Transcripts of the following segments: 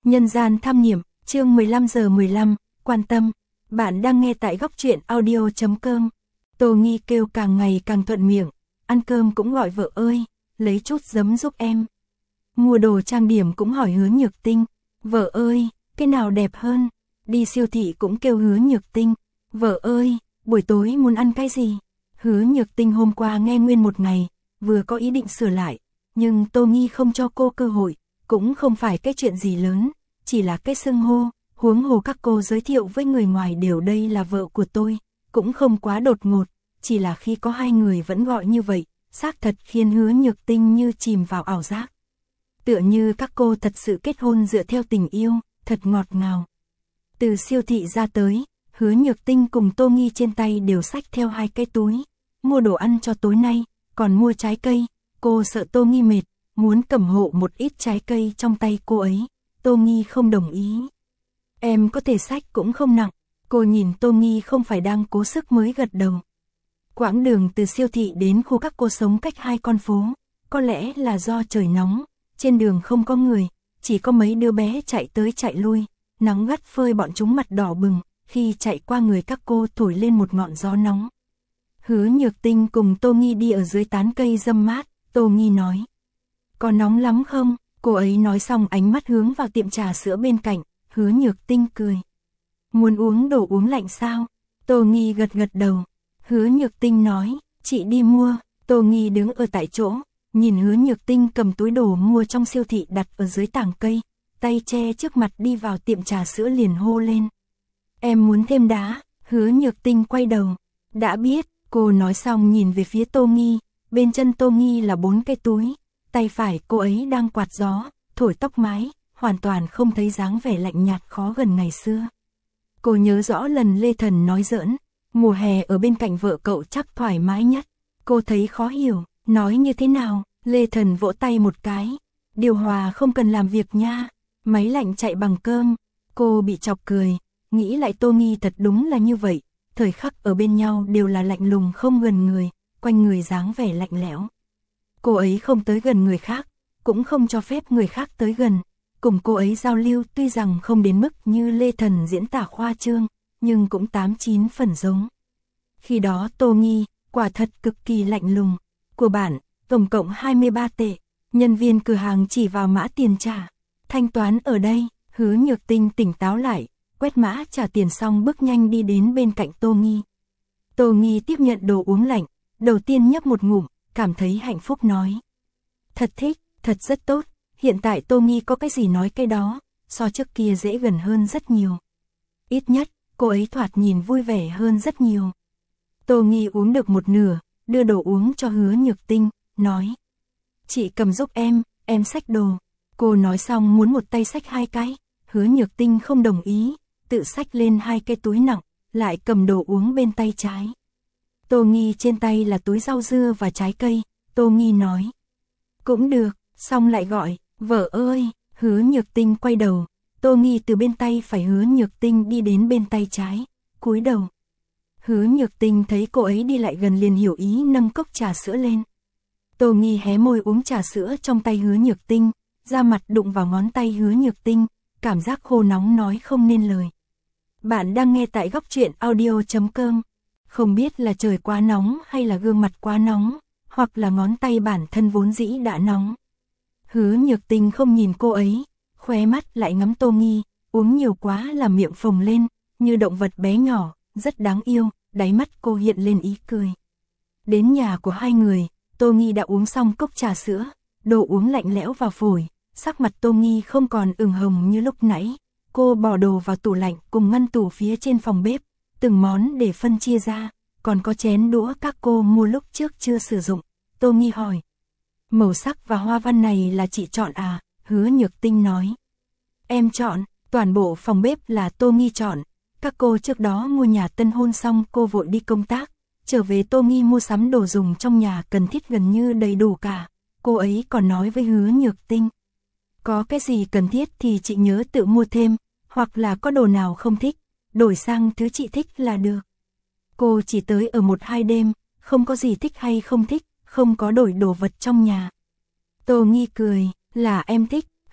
Nhân gian tham niệm, chương 15:15, quan tâm. Bạn đang nghe tại góc truyện audio.com. Tô Nghi kêu càng ngày càng thuận miệng, ăn cơm cũng gọi vợ ơi, lấy chút giấm giúp em. Mua đồ trang điểm cũng hỏi Hứa Nhược Tinh, vợ ơi, cái nào đẹp hơn. Đi siêu thị cũng kêu Hứa Nhược Tinh, vợ ơi, buổi tối muốn ăn cái gì. Hứa Nhược Tinh hôm qua nghe nguyên một ngày, vừa có ý định sửa lại, nhưng Tô Nghi không cho cô cơ hội, cũng không phải cái chuyện gì lớn, chỉ là cái xưng hô, huống hồ các cô giới thiệu với người ngoài đều đây là vợ của tôi, cũng không quá đột ngột, chỉ là khi có hai người vẫn gọi như vậy, xác thật khiến Hứa Nhược Tinh như chìm vào ảo giác. Tựa như các cô thật sự kết hôn dựa theo tình yêu, thật ngọt ngào. Từ siêu thị ra tới, Hứa Nhược Tinh cùng Tô Nghi trên tay đều xách theo hai cái túi, mua đồ ăn cho tối nay, còn mua trái cây, cô sợ Tô Nghi mệt, muốn cầm hộ một ít trái cây trong tay cô ấy, Tô Nghi không đồng ý. Em có thể xách cũng không nặng, cô nhìn Tô Nghi không phải đang cố sức mới gật đầu. Quãng đường từ siêu thị đến khu các cô sống cách hai con phố, có lẽ là do trời nóng, trên đường không có người, chỉ có mấy đứa bé chạy tới chạy lui, nắng gắt phơi bọn chúng mặt đỏ bừng, khi chạy qua người các cô thổi lên một ngọn gió nóng. Hứa Nhược Tinh cùng Tô Nghi đi ở dưới tán cây râm mát, Tô Nghi nói. Có nóng lắm không? Cô ấy nói xong ánh mắt hướng vào tiệm trà sữa bên cạnh, Hứa Nhược Tinh cười. Muốn uống đồ uống lạnh sao? Tô Nghi gật gật đầu. Hứa Nhược Tinh nói, chị đi mua. Tô Nghi đứng ở tại chỗ, nhìn Hứa Nhược Tinh cầm túi đồ mua trong siêu thị đặt ở dưới tảng cây, tay che trước mặt đi vào tiệm trà sữa liền hô lên. Em muốn thêm đá. Hứa Nhược Tinh quay đầu. Đã biết, cô nói xong nhìn về phía Tô Nghi, bên chân Tô Nghi là 4 cái túi, tay phải cô ấy đang quạt gió, thổi tóc mái, hoàn toàn không thấy dáng vẻ lạnh nhạt khó gần ngày xưa. Cô nhớ rõ lần Lê Thần nói giỡn, mùa hè ở bên cạnh vợ cậu chắc thoải mái nhất. Cô thấy khó hiểu, nói như thế nào? Lê Thần vỗ tay một cái, điều hòa không cần làm việc nha, máy lạnh chạy bằng cơm. Cô bị chọc cười, nghĩ lại Tô Nghi thật đúng là như vậy, thời khắc ở bên nhau đều là lạnh lùng không gần người, quanh người dáng vẻ lạnh lẽo. Cô ấy không tới gần người khác, cũng không cho phép người khác tới gần. Cùng cô ấy giao lưu tuy rằng không đến mức như Lê Thần diễn tả khoa trương, nhưng cũng 8-9 phần giống. Khi đó Tô Nghi, quả thật cực kỳ lạnh lùng. Của bạn, tổng cộng 23 tệ. Nhân viên cửa hàng chỉ vào mã tiền trả. Thanh toán ở đây. Hứa Nhược Tinh tỉnh táo lại, quét mã trả tiền xong bước nhanh đi đến bên cạnh Tô Nghi. Tô Nghi tiếp nhận đồ uống lạnh, đầu tiên nhấp một ngụm, cảm thấy hạnh phúc nói. Thật thích, thật rất tốt. Hiện tại Tô Nghi có cái gì nói cái đó, so trước kia dễ gần hơn rất nhiều. Ít nhất, cô ấy thoạt nhìn vui vẻ hơn rất nhiều. Tô Nghi uống được một nửa, đưa đồ uống cho Hứa Nhược Tinh, nói. Chị cầm giúp em xách đồ. Cô nói xong muốn một tay xách hai cái, Hứa Nhược Tinh không đồng ý, tự xách lên hai cái túi nặng, lại cầm đồ uống bên tay trái. Tô Nghi trên tay là túi rau dưa và trái cây, Tô Nghi nói. Cũng được, xong lại gọi, vợ ơi. Hứa Nhược Tinh quay đầu, Tô Nghi từ bên tay phải Hứa Nhược Tinh đi đến bên tay trái, cúi đầu. Hứa Nhược Tinh thấy cô ấy đi lại gần liền hiểu ý nâng cốc trà sữa lên. Tô Nghi hé môi uống trà sữa trong tay Hứa Nhược Tinh, da mặt đụng vào ngón tay Hứa Nhược Tinh, cảm giác khô nóng nói không nên lời. Bạn đang nghe tại góc truyện audio.com. Không biết là trời quá nóng hay là gương mặt quá nóng, hoặc là ngón tay bản thân vốn dĩ đã nóng. Hứa Nhược Tinh không nhìn cô ấy, khóe mắt lại ngắm Tô Nghi, uống nhiều quá làm miệng phồng lên, như động vật bé nhỏ, rất đáng yêu, đáy mắt cô hiện lên ý cười. Đến nhà của hai người, Tô Nghi đã uống xong cốc trà sữa, đồ uống lạnh lẽo vào phổi, sắc mặt Tô Nghi không còn ửng hồng như lúc nãy. Cô bỏ đồ vào tủ lạnh cùng ngăn tủ phía trên phòng bếp, từng món để phân chia ra, còn có chén đũa các cô mua lúc trước chưa sử dụng. Tô Nghi hỏi. Màu sắc và hoa văn này là chị chọn à? Hứa Nhược Tinh nói. Em chọn, toàn bộ phòng bếp là Tô Nghi chọn. Các cô trước đó mua nhà tân hôn xong cô vội đi công tác, trở về Tô Nghi mua sắm đồ dùng trong nhà cần thiết gần như đầy đủ cả. Cô ấy còn nói với Hứa Nhược Tinh. Có cái gì cần thiết thì chị nhớ tự mua thêm, hoặc là có đồ nào không thích, đổi sang thứ chị thích là được. Cô chỉ tới ở 1-2 đêm, không có gì thích hay không thích, không có đổi đồ vật trong nhà. Tô Nghi cười, là em thích.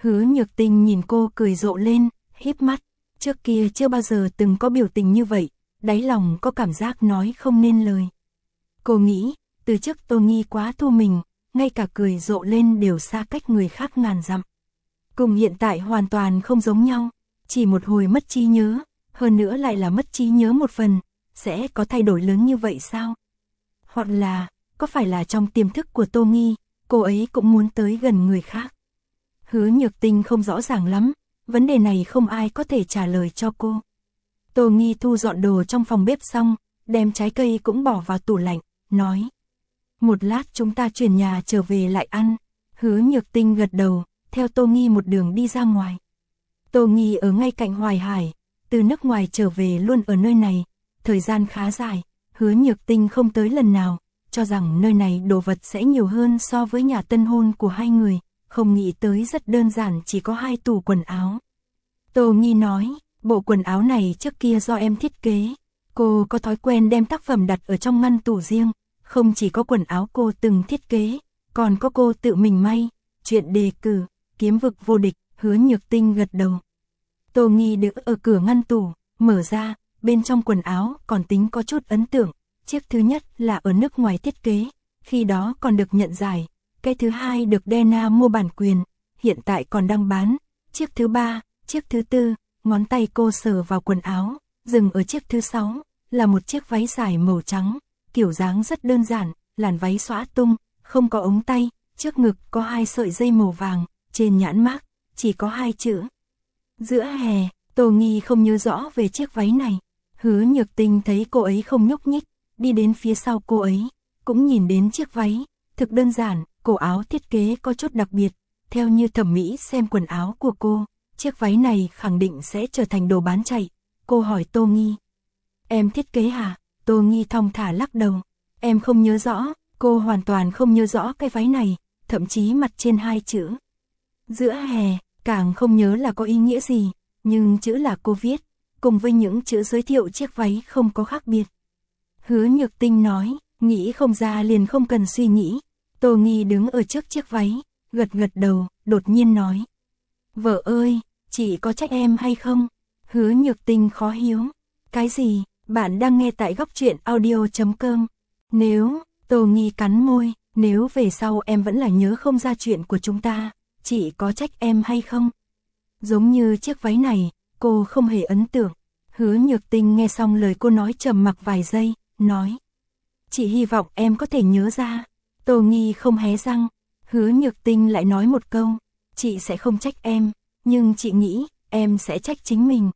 Hứa Nhược Tinh nhìn cô cười rộ lên, híp mắt, trước kia chưa bao giờ từng có biểu tình như vậy, đáy lòng có cảm giác nói không nên lời. Cô nghĩ, từ trước Tô Nghi quá thu mình, ngay cả cười rộ lên đều xa cách người khác ngàn dặm. Cùng hiện tại hoàn toàn không giống nhau, chỉ một hồi mất trí nhớ, hơn nữa lại là mất trí nhớ một phần, sẽ có thay đổi lớn như vậy sao? Hoặc là, có phải là trong tiềm thức của Tô Nghi, cô ấy cũng muốn tới gần người khác? Hứa Nhược Tinh không rõ ràng lắm, vấn đề này không ai có thể trả lời cho cô. Tô Nghi thu dọn đồ trong phòng bếp xong, đem trái cây cũng bỏ vào tủ lạnh, nói. Một lát chúng ta chuyển nhà trở về lại ăn. Hứa Nhược Tinh gật đầu, theo Tô Nghi một đường đi ra ngoài. Tô Nghi ở ngay cạnh Hoài Hải, từ nước ngoài trở về luôn ở nơi này, thời gian khá dài, Hứa Nhược Tinh không tới lần nào, cho rằng nơi này đồ vật sẽ nhiều hơn so với nhà tân hôn của hai người, không nghĩ tới rất đơn giản chỉ có 2 tủ quần áo. Tô Nghi nói, bộ quần áo này trước kia do em thiết kế, cô có thói quen đem tác phẩm đặt ở trong ngăn tủ riêng, không chỉ có quần áo cô từng thiết kế, còn có cô tự mình may, chuyện đề cử, kiếm vực vô địch. Hứa Nhược Tinh gật đầu. Tô Nghi đứng ở cửa ngăn tủ, mở ra, bên trong quần áo còn tính có chút ấn tượng, chiếc thứ nhất là ở nước ngoài thiết kế, khi đó còn được nhận giải, cái thứ hai được Dena mua bản quyền, hiện tại còn đang bán, chiếc thứ ba, chiếc thứ tư, ngón tay cô sờ vào quần áo, dừng ở chiếc thứ 6, là một chiếc váy dài màu trắng, kiểu dáng rất đơn giản, làn váy xõa tung, không có ống tay, trước ngực có 2 sợi dây màu vàng, trên nhãn mác chỉ có 2 chữ. Giữa hè, Tô Nghi không nhớ rõ về chiếc váy này. Hứa Nhược Tinh thấy cô ấy không nhúc nhích, đi đến phía sau cô ấy, cũng nhìn đến chiếc váy, thực đơn giản, cổ áo thiết kế có chút đặc biệt, theo như thẩm mỹ xem quần áo của cô, chiếc váy này khẳng định sẽ trở thành đồ bán chạy. Cô hỏi Tô Nghi, em thiết kế hả? Tô Nghi thong thả lắc đầu, em không nhớ rõ, cô hoàn toàn không nhớ rõ cái váy này, thậm chí mặt trên 2 chữ. Giữa hè, càng không nhớ là có ý nghĩa gì, nhưng chữ là cô viết, cùng với những chữ giới thiệu chiếc váy không có khác biệt. Hứa Nhược Tinh nói, nghĩ không ra liền không cần suy nghĩ. Tô Nghi đứng ở trước chiếc váy, gật gật đầu, đột nhiên nói. Vợ ơi, chị có trách em hay không? Hứa Nhược Tinh khó hiểu. Cái gì? Bạn đang nghe tại góc truyện audio.com. Nếu, Tô Nghi cắn môi, nếu về sau em vẫn là nhớ không ra chuyện của chúng ta, chị có trách em hay không? Giống như chiếc váy này, cô không hề ấn tượng. Hứa Nhược Tinh nghe xong lời cô nói trầm mặc vài giây, nói. Chị hy vọng em có thể nhớ ra. Tô Nghi không hé răng. Hứa Nhược Tinh lại nói một câu. Chị sẽ không trách em, nhưng chị nghĩ em sẽ trách chính mình.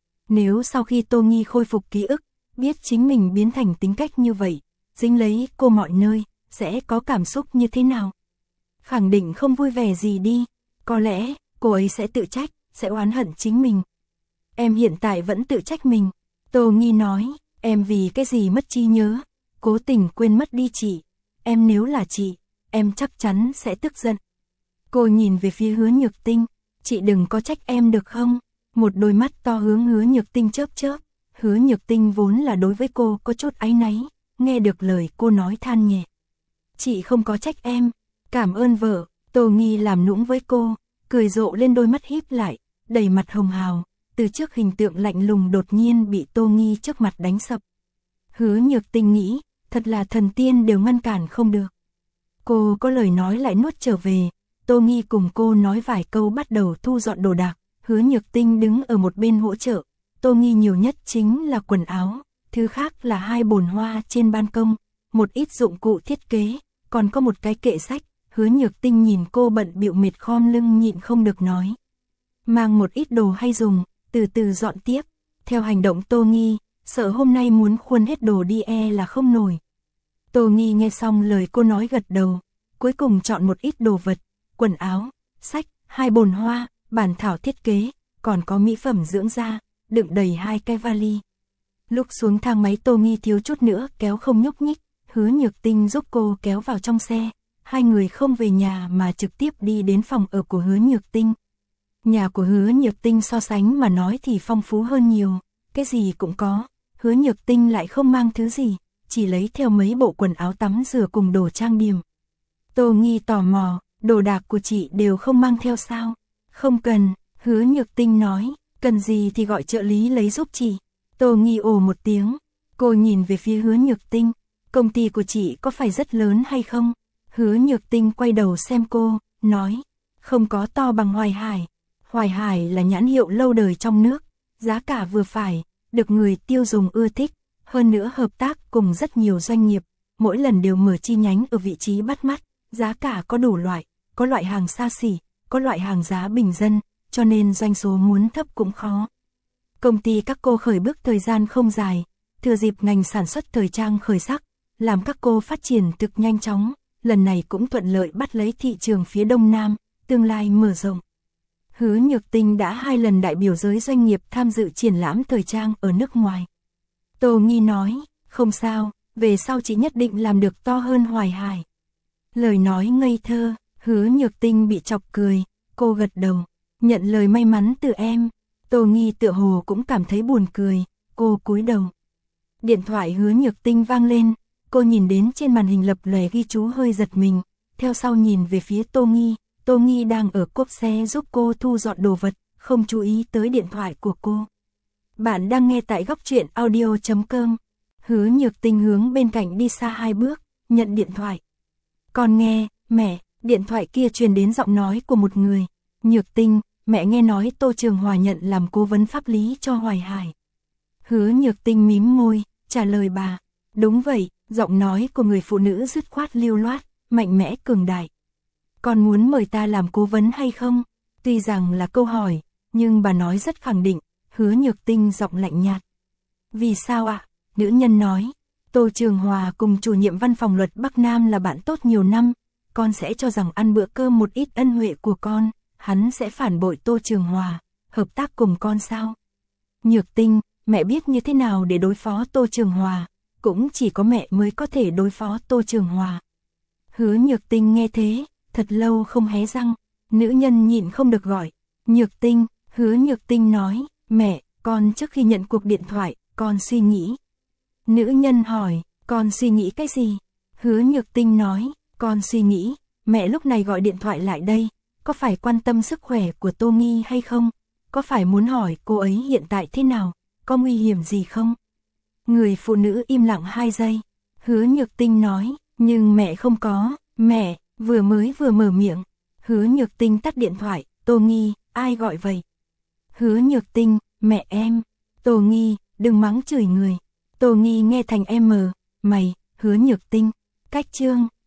Nếu sau khi Tô Nghi khôi phục ký ức, biết chính mình biến thành tính cách như vậy, dính lấy cô mọi nơi, sẽ có cảm xúc như thế nào? Khẳng định không vui vẻ gì đi. Có lẽ, cô ấy sẽ tự trách, sẽ oán hận chính mình. Em hiện tại vẫn tự trách mình. Tô Nghi nói, em vì cái gì mất trí nhớ, cố tình quên mất đi chị. Em nếu là chị, em chắc chắn sẽ tức giận. Cô nhìn về phía Hứa Nhược Tinh, chị đừng có trách em được không? Một đôi mắt to hướng Hứa Nhược Tinh chớp chớp. Hứa Nhược Tinh vốn là đối với cô có chút áy náy, nghe được lời cô nói than nhẹ. Chị không có trách em, cảm ơn vợ. Tô Nghi làm nũng với cô, cười rộ lên, đôi mắt híp lại, đầy mặt hồng hào, từ trước hình tượng lạnh lùng đột nhiên bị Tô Nghi trước mặt đánh sập. Hứa Nhược Tinh nghĩ, thật là thần tiên đều ngăn cản không được. Cô có lời nói lại nuốt trở về, Tô Nghi cùng cô nói vài câu bắt đầu thu dọn đồ đạc, Hứa Nhược Tinh đứng ở một bên hỗ trợ. Tô Nghi nhiều nhất chính là quần áo, thứ khác là 2 bồn hoa trên ban công, một ít dụng cụ thiết kế, còn có một cái kệ sách. Hứa Nhược Tinh nhìn cô bận bịu mệt khom lưng nhịn không được nói. Mang một ít đồ hay dùng, từ từ dọn tiếp. Theo hành động Tô Nghi, sợ hôm nay muốn khuân hết đồ đi là không nổi. Tô Nghi nghe xong lời cô nói gật đầu, cuối cùng chọn một ít đồ vật, quần áo, sách, 2 bồn hoa, bản thảo thiết kế, còn có mỹ phẩm dưỡng da, đựng đầy 2 cái vali. Lúc xuống thang máy Tô Nghi thiếu chút nữa kéo không nhúc nhích, Hứa Nhược Tinh giúp cô kéo vào trong xe. Hai người không về nhà mà trực tiếp đi đến phòng ở của Hứa Nhược Tinh. Nhà của Hứa Nhược Tinh so sánh mà nói thì phong phú hơn nhiều, cái gì cũng có. Hứa Nhược Tinh lại không mang thứ gì, chỉ lấy theo mấy bộ quần áo tắm rửa cùng đồ trang điểm. Tô Nghi tò mò, đồ đạc của chị đều không mang theo sao? Không cần, Hứa Nhược Tinh nói, cần gì thì gọi trợ lý lấy giúp chị. Tô Nghi ồ một tiếng, cô nhìn về phía Hứa Nhược Tinh, công ty của chị có phải rất lớn hay không? Hứa Nhược Tinh quay đầu xem cô, nói, không có to bằng Hoài Hải. Hoài Hải là nhãn hiệu lâu đời trong nước, giá cả vừa phải, được người tiêu dùng ưa thích, hơn nữa hợp tác cùng rất nhiều doanh nghiệp, mỗi lần đều mở chi nhánh ở vị trí bắt mắt, giá cả có đủ loại, có loại hàng xa xỉ, có loại hàng giá bình dân, cho nên doanh số muốn thấp cũng khó. Công ty các cô khởi bước thời gian không dài, thừa dịp ngành sản xuất thời trang khởi sắc, làm các cô phát triển thực nhanh chóng, lần này cũng thuận lợi bắt lấy thị trường phía Đông Nam, tương lai mở rộng. Hứa Nhược Tinh đã 2 lần đại biểu giới doanh nghiệp tham dự triển lãm thời trang ở nước ngoài. Tô Nghi nói, không sao, về sau chị nhất định làm được to hơn Hoài Hải. Lời nói ngây thơ, Hứa Nhược Tinh bị chọc cười, cô gật đầu, nhận lời may mắn từ em. Tô Nghi tựa hồ cũng cảm thấy buồn cười, cô cúi đầu. Điện thoại Hứa Nhược Tinh vang lên, cô nhìn đến trên màn hình lập lòe ghi chú hơi giật mình, theo sau nhìn về phía Tô Nghi đang ở cốp xe giúp cô thu dọn đồ vật, không chú ý tới điện thoại của cô. Bạn đang nghe tại Góc Truyện Audio.com. Hứa Nhược Tinh hướng bên cạnh đi xa 2 bước, nhận điện thoại. Con nghe, mẹ, điện thoại kia truyền đến giọng nói của một người. Nhược Tinh, mẹ nghe nói Tô Trường Hòa nhận làm cố vấn pháp lý cho Hoài Hải. Hứa Nhược Tinh mím môi, trả lời bà. Đúng vậy, giọng nói của người phụ nữ dứt khoát lưu loát, mạnh mẽ cường đại. Con muốn mời ta làm cố vấn hay không? Tuy rằng là câu hỏi, nhưng bà nói rất khẳng định. Hứa Nhược Tinh giọng lạnh nhạt. Vì sao ạ? Nữ nhân nói. Tô Trường Hòa cùng chủ nhiệm văn phòng luật Bắc Nam là bạn tốt nhiều năm. Con sẽ cho rằng ăn bữa cơm một ít ân huệ của con, hắn sẽ phản bội Tô Trường Hòa, hợp tác cùng con sao? Nhược Tinh, mẹ biết như thế nào để đối phó Tô Trường Hòa, cũng chỉ có mẹ mới có thể đối phó Tô Trường Hòa. Hứa Nhược Tinh nghe thế, thật lâu không hé răng, nữ nhân nhịn không được gọi. Nhược Tinh, Hứa Nhược Tinh nói, mẹ, con trước khi nhận cuộc điện thoại, con suy nghĩ. Nữ nhân hỏi, con suy nghĩ cái gì? Hứa Nhược Tinh nói, con suy nghĩ, mẹ lúc này gọi điện thoại lại đây, có phải quan tâm sức khỏe của Tô Nghi hay không? Có phải muốn hỏi cô ấy hiện tại thế nào? Có nguy hiểm gì không? Người phụ nữ im lặng 2 giây. Hứa Nhược Tinh nói, nhưng mẹ không có, mẹ, vừa mở miệng. Hứa Nhược Tinh tắt điện thoại, Tô Nghi, ai gọi vậy? Hứa Nhược Tinh, mẹ em. Tô Nghi, đừng mắng chửi người. Tô Nghi nghe thành em mày, Hứa Nhược Tinh, cách chương.